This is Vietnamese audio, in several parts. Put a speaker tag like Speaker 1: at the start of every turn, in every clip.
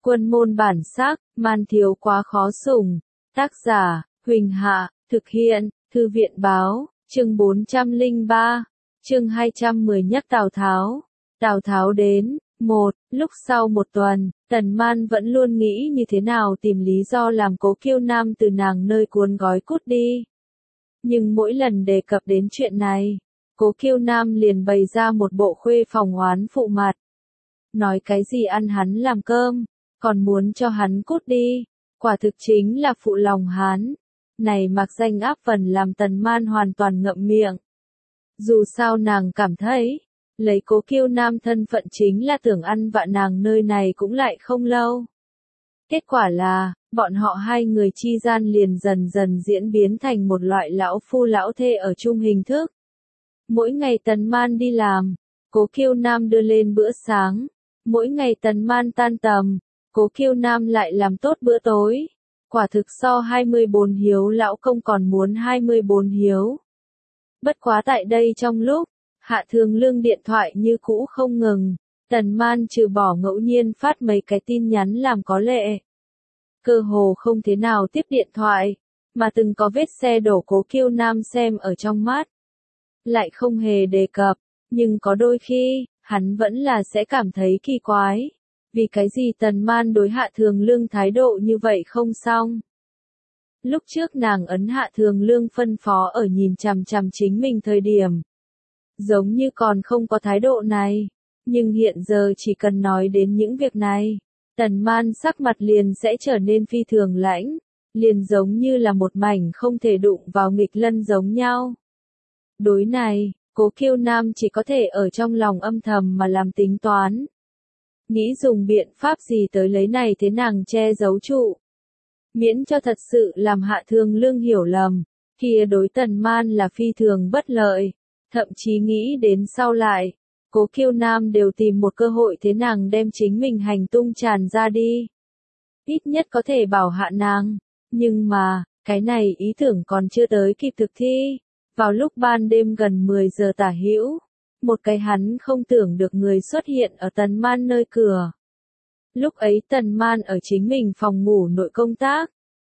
Speaker 1: Quân môn bản sắc, man thiếu quá khó sủng. Tác giả, Huỳnh Hạ, thực hiện, Thư viện báo, chương 403, chương 210 nhất Tào Tháo. Tào Tháo đến, lúc sau một tuần, Tần Man vẫn luôn nghĩ như thế nào tìm lý do làm Cố Kiêu Nam từ nàng nơi cuốn gói cút đi. Nhưng mỗi lần đề cập đến chuyện này, Cố Kiêu Nam liền bày ra một bộ khuê phòng oán phụ mặt. Nói cái gì ăn hắn làm cơm, còn muốn cho hắn cút đi, quả thực chính là phụ lòng hắn. Này mặc danh áp phần làm Tần Man hoàn toàn ngậm miệng. Dù sao nàng cảm thấy, lấy Cố Kiêu Nam thân phận chính là tưởng ăn vạ nàng nơi này cũng lại không lâu. Kết quả là, bọn họ hai người chi gian liền dần dần diễn biến thành một loại lão phu lão thê ở chung hình thức. Mỗi ngày Tần Man đi làm, Cố Kiêu Nam đưa lên bữa sáng. Mỗi ngày Tần Man tan tầm, Cố Kiêu Nam lại làm tốt bữa tối. Quả thực so 24 hiếu lão công còn muốn 24 hiếu. Bất quá tại đây trong lúc, Hạ Thường Lương điện thoại như cũ không ngừng, Tần Man trừ bỏ ngẫu nhiên phát mấy cái tin nhắn làm có lệ. Cơ hồ không thế nào tiếp điện thoại, mà từng có vết xe đổ Cố Kiêu Nam xem ở trong mắt. Lại không hề đề cập, nhưng có đôi khi, hắn vẫn là sẽ cảm thấy kỳ quái. Vì cái gì Tần Man đối Hạ Thường Lương thái độ như vậy không xong. Lúc trước nàng ấn Hạ Thường Lương phân phó ở nhìn chằm chằm chính mình thời điểm. Giống như còn không có thái độ này. Nhưng hiện giờ chỉ cần nói đến những việc này, Tần Man sắc mặt liền sẽ trở nên phi thường lãnh. Liền giống như là một mảnh không thể đụng vào nghịch lân giống nhau. Đối này, Cố Kiêu Nam chỉ có thể ở trong lòng âm thầm mà làm tính toán. Nghĩ dùng biện pháp gì tới lấy này thế nàng che giấu trụ. Miễn cho thật sự làm Hạ Thường Lương hiểu lầm, kia đối Tần Man là phi thường bất lợi. Thậm chí nghĩ đến sau lại, Cố Kiêu Nam đều tìm một cơ hội thế nàng đem chính mình hành tung tràn ra đi. Ít nhất có thể bảo hạ nàng. Nhưng mà, cái này ý tưởng còn chưa tới kịp thực thi. Vào lúc ban đêm gần 10 giờ tả hữu, một cái hắn không tưởng được người xuất hiện ở Tần Man nơi cửa. Lúc ấy Tần Man ở chính mình phòng ngủ nội công tác.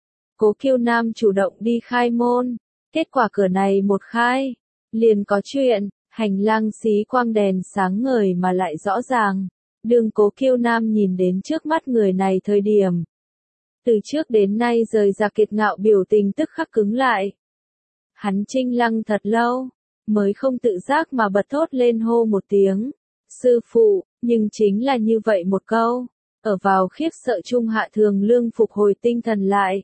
Speaker 1: Cố Kiêu Nam chủ động đi khai môn, kết quả cửa này một khai, liền có chuyện, hành lang xí quang đèn sáng ngời mà lại rõ ràng. Đường Cố Kiêu Nam nhìn đến trước mắt người này thời điểm. Từ trước đến nay rời ra kiệt ngạo biểu tình tức khắc cứng lại. Hắn trinh lăng thật lâu, mới không tự giác mà bật thốt lên hô một tiếng. Sư phụ, nhưng chính là như vậy một câu. Ở vào khiếp sợ chung Hạ Thường Lương phục hồi tinh thần lại.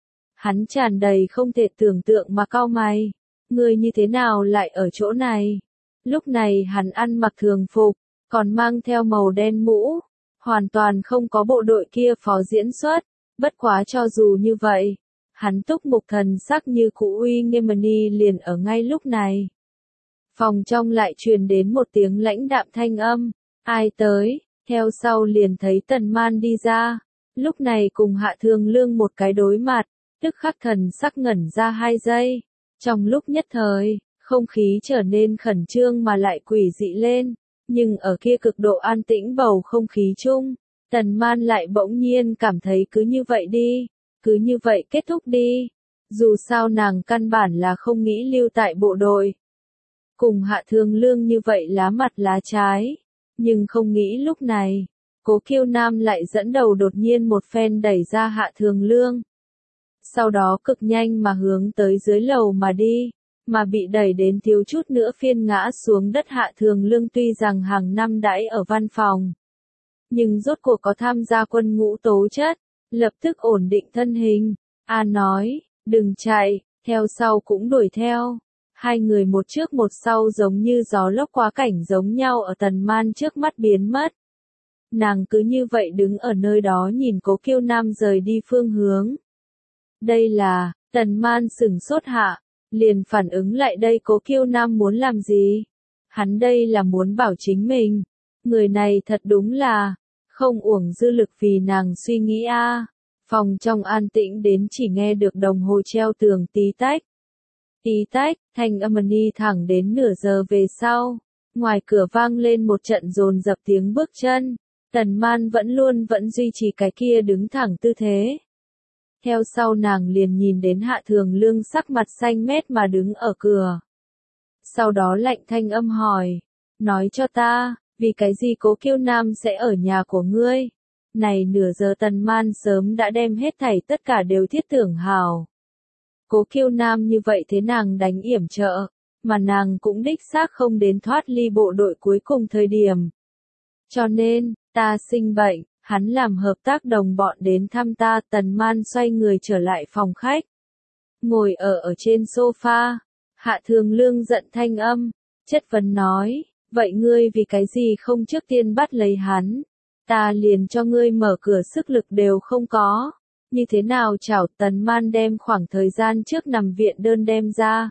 Speaker 1: Hắn tràn đầy không thể tưởng tượng mà cau mày. Người như thế nào lại ở chỗ này? Lúc này hắn ăn mặc thường phục, còn mang theo màu đen mũ. Hoàn toàn không có bộ đội kia phó diễn xuất. Bất quá cho dù như vậy, hắn túc mục thần sắc như cũ uy nghiêm liền ở ngay lúc này. Phòng trong lại truyền đến một tiếng lãnh đạm thanh âm. Ai tới? Theo sau liền thấy Tần Man đi ra. Lúc này cùng Hạ Thường Lương một cái đối mặt, tức khắc thần sắc ngẩn ra 2 giây. Trong lúc nhất thời, không khí trở nên khẩn trương mà lại quỷ dị lên. Nhưng ở kia cực độ an tĩnh bầu không khí chung, Tần Man lại bỗng nhiên cảm thấy cứ như vậy đi. Cứ như vậy kết thúc đi. Dù sao nàng căn bản là không nghĩ lưu tại bộ đội. Cùng Hạ Thường Lương như vậy lá mặt lá trái. Nhưng không nghĩ lúc này, Cố Kiêu Nam lại dẫn đầu đột nhiên một phen đẩy ra Hạ Thường Lương. Sau đó cực nhanh mà hướng tới dưới lầu mà đi. Mà bị đẩy đến thiếu chút nữa phiên ngã xuống đất Hạ Thường Lương tuy rằng hàng năm đãi ở văn phòng. Nhưng rốt cuộc có tham gia quân ngũ tố chất. Lập tức ổn định thân hình. An nói, đừng chạy, theo sau cũng đuổi theo. Hai người một trước một sau giống như gió lốc quá cảnh giống nhau ở Tần Man trước mắt biến mất. Nàng cứ như vậy đứng ở nơi đó nhìn Cố Kiêu Nam rời đi phương hướng. Đây là, Tần Man sửng sốt hạ, liền phản ứng lại đây Cố Kiêu Nam muốn làm gì. Hắn đây là muốn bảo chính mình. Người này thật đúng là, không uổng dư lực vì nàng suy nghĩ a. Phòng trong an tĩnh đến chỉ nghe được đồng hồ treo tường tí tách. Tí tách, thanh âm thẳng đến nửa giờ về sau. Ngoài cửa vang lên một trận dồn dập tiếng bước chân. Tần Man vẫn duy trì cái kia đứng thẳng tư thế. Theo sau nàng liền nhìn đến Hạ Thường Lương sắc mặt xanh mét mà đứng ở cửa. Sau đó lạnh thanh âm hỏi, nói cho ta, vì cái gì Cố Kiêu Nam sẽ ở nhà của ngươi? Này nửa giờ Tần Man sớm đã đem hết thảy tất cả đều thiết tưởng hào. Cố Kiêu Nam như vậy thế nàng đánh yểm trợ, mà nàng cũng đích xác không đến thoát ly bộ đội cuối cùng thời điểm. Cho nên, ta sinh bệnh, hắn làm hợp tác đồng bọn đến thăm ta. Tần Man xoay người trở lại phòng khách. Ngồi ở trên sofa, Hạ Thường Lương giận thanh âm, chất vấn nói, vậy ngươi vì cái gì không trước tiên bắt lấy hắn? Ta liền cho ngươi mở cửa sức lực đều không có. Như thế nào chảo? Tần Man đem khoảng thời gian trước nằm viện đơn đem ra.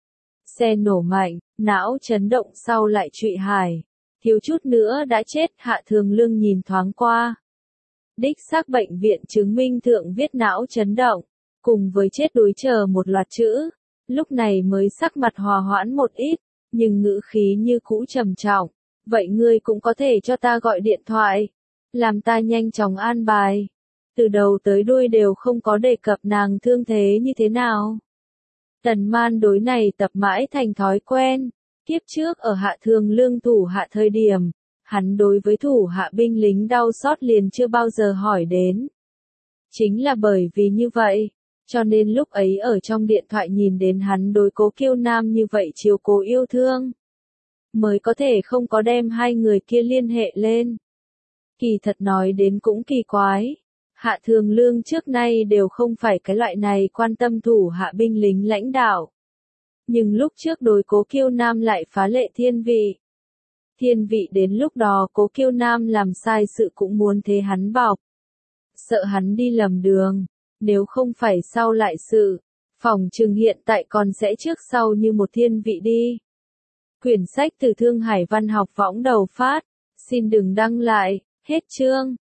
Speaker 1: Xe nổ mạnh, não chấn động sau lại trụy hải. Thiếu chút nữa đã chết. Hạ Thường Lương nhìn thoáng qua. Đích xác bệnh viện chứng minh thượng viết não chấn động, cùng với chết đối chờ một loạt chữ. Lúc này mới sắc mặt hòa hoãn một ít, nhưng ngữ khí như cũ trầm trọng. Vậy ngươi cũng có thể cho ta gọi điện thoại, làm ta nhanh chóng an bài. Từ đầu tới đuôi đều không có đề cập nàng thương thế như thế nào. Tần Man đối này tập mãi thành thói quen. Kiếp trước ở Hạ Thường Lương thủ hạ thời điểm, hắn đối với thủ hạ binh lính đau xót liền chưa bao giờ hỏi đến. Chính là bởi vì như vậy, cho nên lúc ấy ở trong điện thoại nhìn đến hắn đối Cố Kiêu Nam như vậy chiều cố yêu thương, mới có thể không có đem hai người kia liên hệ lên. Kỳ thật nói đến cũng kỳ quái. Hạ Thường Lương trước nay đều không phải cái loại này quan tâm thủ hạ binh lính lãnh đạo. Nhưng lúc trước đối Cố Kiêu Nam lại phá lệ thiên vị. Thiên vị đến lúc đó Cố Kiêu Nam làm sai sự cũng muốn thế hắn bọc. Sợ hắn đi lầm đường, nếu không phải sau lại sự, phỏng chừng hiện tại còn sẽ trước sau như một thiên vị đi. Quyển sách từ Thương Hải Văn học võng đầu phát, xin đừng đăng lại, hết chương.